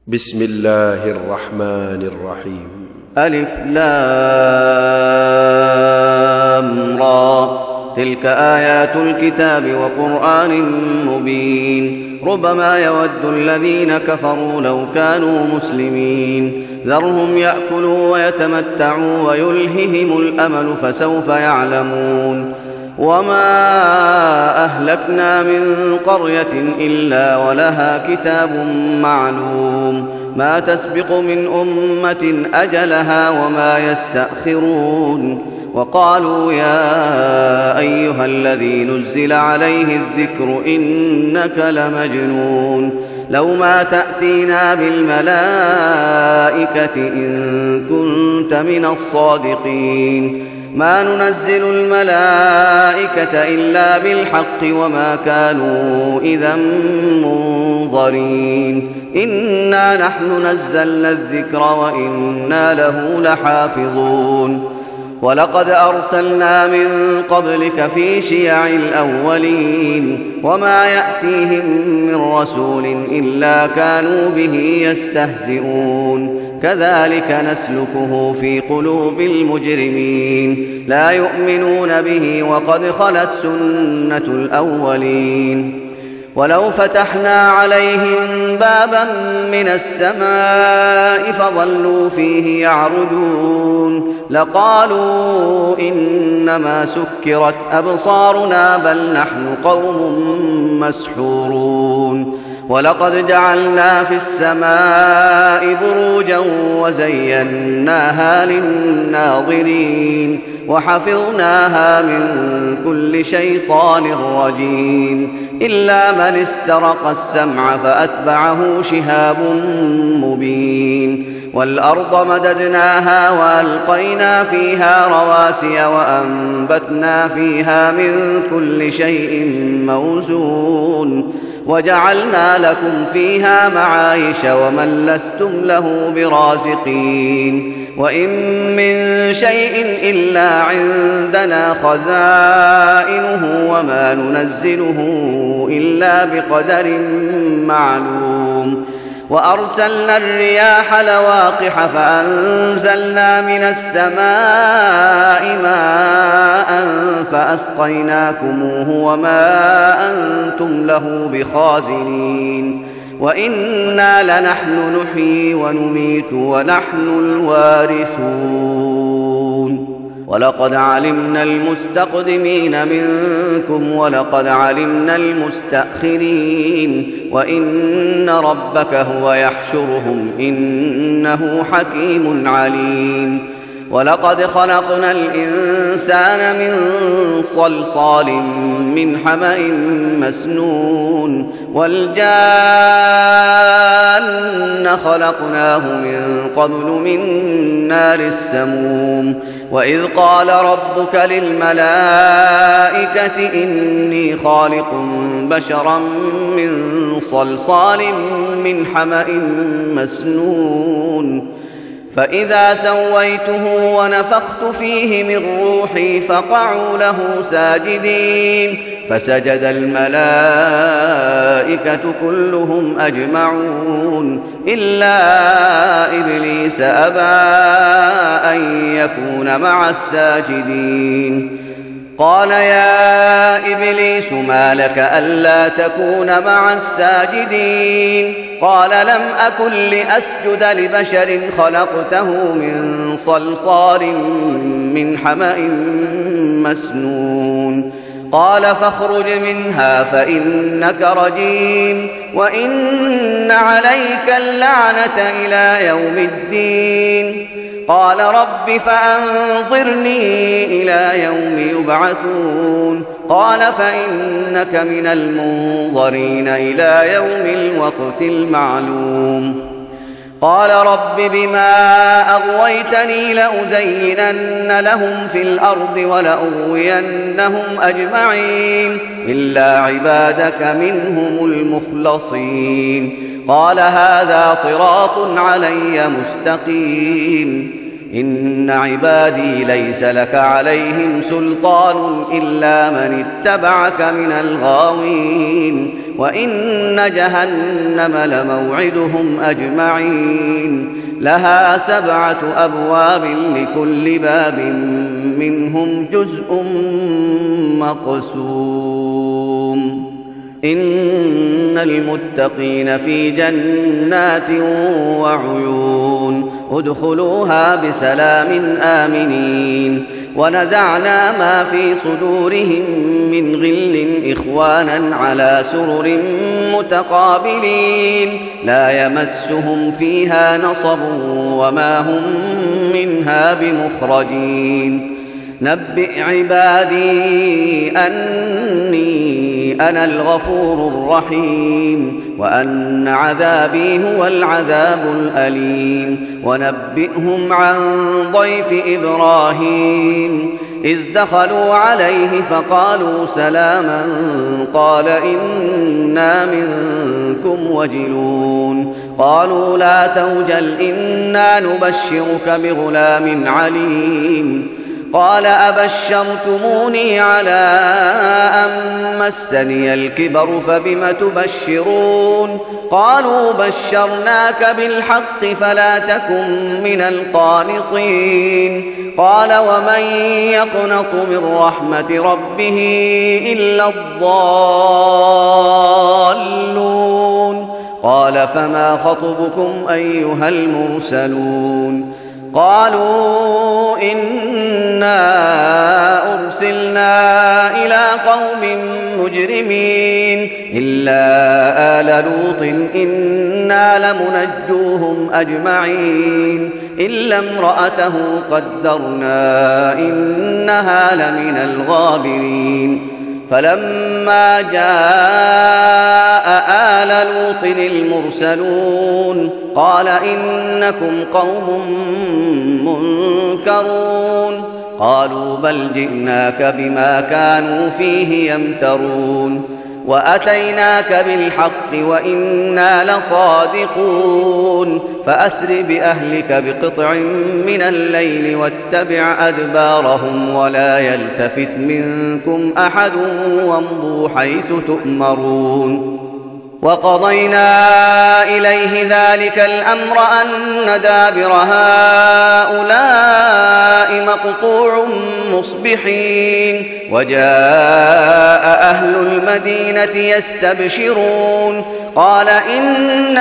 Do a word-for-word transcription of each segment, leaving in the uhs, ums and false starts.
بسم الله الرحمن الرحيم. ألف لام را، تلك آيات الكتاب وقرآن مبين. ربما يود الذين كفروا لو كانوا مسلمين، ذرهم يأكلوا ويتمتعوا ويلههم الأمل فسوف يعلمون. وما أهلكنا من قرية إلا ولها كتاب معلوم، ما تسبق من أمة أجلها وما يستأخرون. وقالوا يا أيها الذي نزل عليه الذكر إنك لمجنون، لو ما تأتينا بالملائكة إن كنت من الصادقين. ما ننزل الملائكة إلا بالحق وما كانوا إذا منظرين. إنا نحن نزلنا الذكر وإنا له لحافظون. ولقد أرسلنا من قبلك في شيع الأولين، وما يأتيهم من رسول إلا كانوا به يستهزئون. كذلك نسلكه في قلوب المجرمين، لا يؤمنون به وقد خلت سنة الأولين. ولو فتحنا عليهم بابا من السماء فظلوا فيه يعرجون لقالوا إنما سكرت أبصارنا بل نحن قوم مسحورون. ولقد جعلنا في السماء بروجا وزيناها للناظرين وحفظناها من كل شيطان رجيم، إلا من استرق السمع فأتبعه شهاب مبين. والأرض مددناها وألقينا فيها رواسي وأنبتنا فيها من كل شيء موزون، وجعلنا لكم فيها معايش ومن لستم له برازقين. وإن من شيء إلا عندنا خزائنه وما ننزله إلا بقدر معلوم. وأرسلنا الرياح لواقح فأنزلنا من السماء ماء فأسقيناكموه وما أنتم له بخازنين. وإنا لنحن نحيي ونميت ونحن الوارثون. ولقد علمنا المستقدمين منكم ولقد علمنا المستأخرين، وإن ربك هو يحشرهم إنه حكيم عليم. ولقد خلقنا الإنسان من صلصال من حمأ مسنون، والجان خلقناه من قبل من نار السموم. وإذ قال ربك للملائكة إني خالق بشرا من صلصال من حمأ مسنون، فإذا سويته ونفخت فيه من روحي فقعوا له ساجدين، فسجد الملائكة كلهم أجمعون إلا إبليس أبى أن يكون مع الساجدين. قال يا إبليس ما لك ألا تكون مع الساجدين؟ قال لم أكن لأسجد لبشر خلقته من صلصال من حمأ مسنون. قال فاخرج منها فإنك رجيم وإن عليك اللعنة إلى يوم الدين. قال رب فأنظرني إلى يوم يبعثون. قال فإنك من المنظرين إلى يوم الوقت المعلوم. قال رب بما أغويتني لأزينن لهم في الأرض ولأغوينهم أجمعين إلا عبادك منهم المخلصين. قال هذا صراط علي مستقيم. إن عبادي ليس لك عليهم سلطان إلا من اتبعك من الغاوين. وإن جهنم لموعدهم أجمعين لها سبعة أبواب لكل باب منهم جزء مقسوم إن المتقين في جنات وعيون ادخلوها بسلام آمنين ونزعنا ما في صدورهم من غل إخوانا على سرر متقابلين لا يمسهم فيها نصب وما هم منها بمخرجين نبئ عبادي أني أنا الغفور الرحيم وأن عذابي هو العذاب الأليم ونبئهم عن ضيف إبراهيم إذ دخلوا عليه فقالوا سلاما قال إنا منكم وجلون قالوا لا توجل إنا نبشرك بغلام عليم قال أبشرتموني على أن مسني الكبر فبم تبشرون قالوا بشرناك بالحق فلا تكن من القانطين قال ومن يقنط من رحمة ربه إلا الضالون قال فما خطبكم أيها المرسلون قالوا إنا أرسلنا إلى قوم مجرمين إلا آل لوط إنا لمنجوهم أجمعين إلا امرأته قدرنا إنها لمن الغابرين فلما جاء آل لوط المرسلون قال إنكم قوم منكرون قالوا بل جئناك بما كانوا فيه يمترون وأتيناك بالحق وإنا لصادقون فأسر بأهلك بقطع من الليل واتبع أدبارهم ولا يلتفت منكم أحد وامضوا حيث تؤمرون وقضينا إليه ذلك الأمر أن دابر هؤلاء مقطوع مصبحين وجاء أهل المدينة يستبشرون قال إن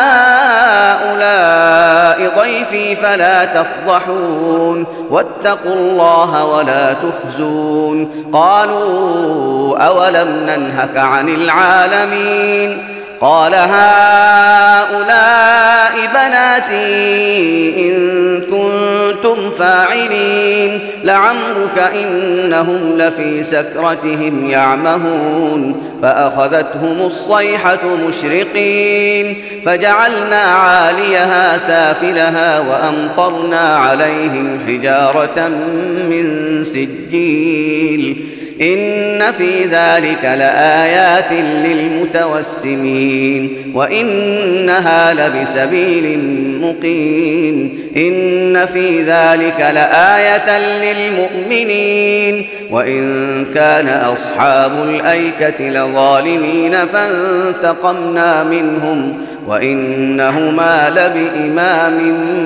هؤلاء ضيفي فلا تفضحون واتقوا الله ولا تخزون قالوا أولم ننهك عن العالمين قال هؤلاء بناتي إن كنتم فاعلين لعمرك إنهم لفي سكرتهم يعمهون فأخذتهم الصيحة مشرقين فجعلنا عاليها سافلها وأمطرنا عليهم حجارة من سجيل إن في ذلك لآيات للمتوسمين وإنها لبسبيل مقيم إن في ذلك لآية للمؤمنين وإن كان أصحاب الأيكة لظالمين فانتقمنا منهم وإنهما لبإمام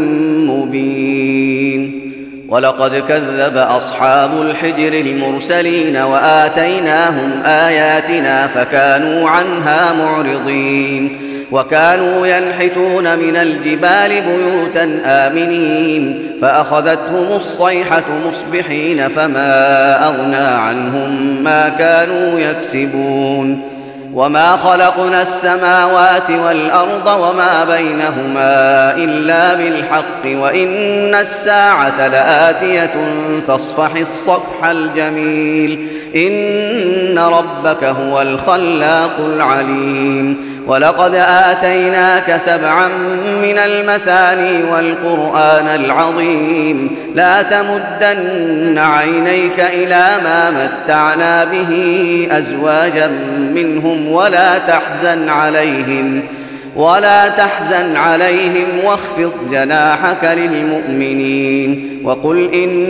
مبين ولقد كذب أصحاب الحجر المرسلين وآتيناهم آياتنا فكانوا عنها معرضين وكانوا ينحتون من الجبال بيوتا آمنين فأخذتهم الصيحة مصبحين فما أغنى عنهم ما كانوا يكسبون وما خلقنا السماوات والأرض وما بينهما إلا بالحق وإن الساعة لآتية فاصفح الصفح الجميل إن ربك هو الخلاق العليم ولقد آتيناك سبعا من المثاني والقرآن العظيم لا تمدن عينيك إلى ما متعنا به أزواجا منهم ولا تحزن عليهم ولا تحزن عليهم واخفض جناحك للمؤمنين وقل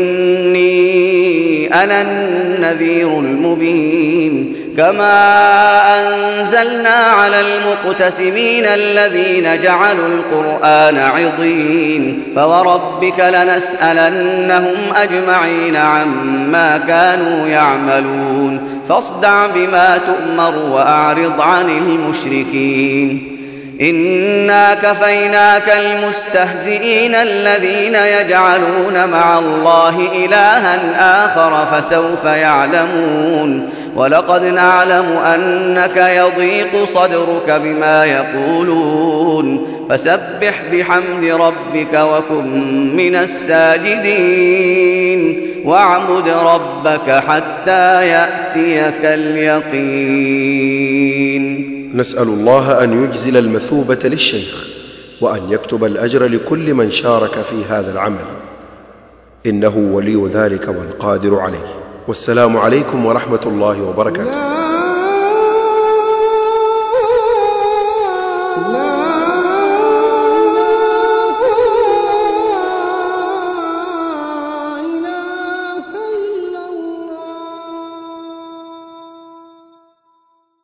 إني أنا النذير المبين كما أنزلنا على المقتسمين الذين جعلوا القرآن عضين فوربك لنسألنهم أجمعين عما كانوا يعملون فاصدع بما تؤمر وأعرض عن المشركين إنا كفيناك المستهزئين الذين يجعلون مع الله إلها آخر فسوف يعلمون ولقد نعلم أنك يضيق صدرك بما يقولون فسبح بحمد ربك وكن من الساجدين واعبد ربك حتى يأتيك اليقين. نسأل الله أن يجزل المثوبة للشيخ وأن يكتب الأجر لكل من شارك في هذا العمل، إنه ولي ذلك والقادر عليه. والسلام عليكم ورحمة الله وبركاته.